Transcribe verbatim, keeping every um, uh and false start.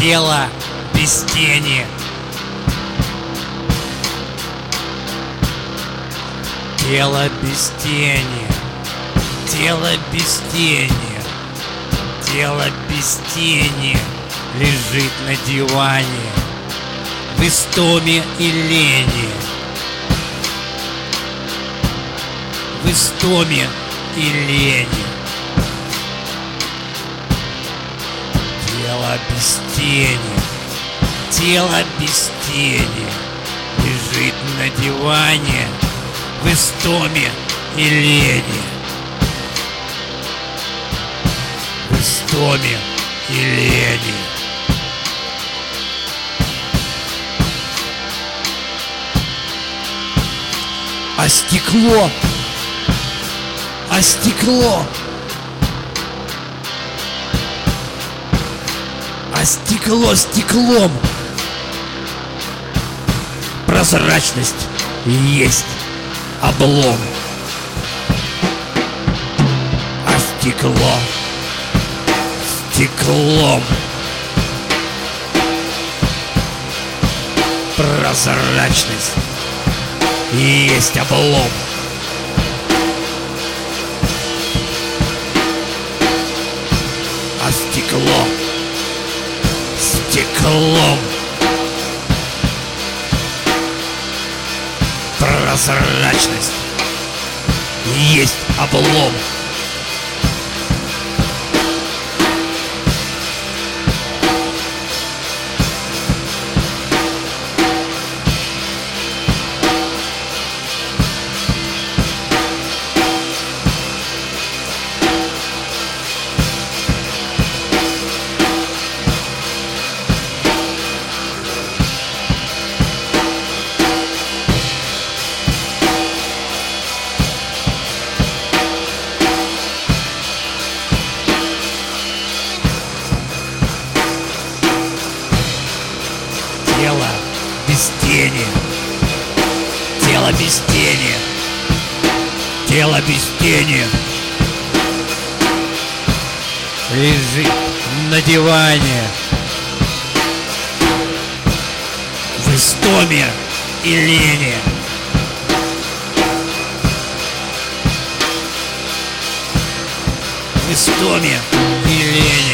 Тело без тени. Тело без тени. Тело без тени. Тело без тени лежит на диване в истоме и лени. В истоме и лени. Тело без тени. Тело без тени лежит на диване в истоме и лени. В истоме и лени. А стекло, а стекло, а стекло стеклом. Прозрачность есть облом. А стекло стеклом. Прозрачность есть облом. А стекло стеклом. Прозрачность есть облом. Тело без тени. Тело без тени. Тело без тени лежит на диване в истоме и лени. В истоме и лени.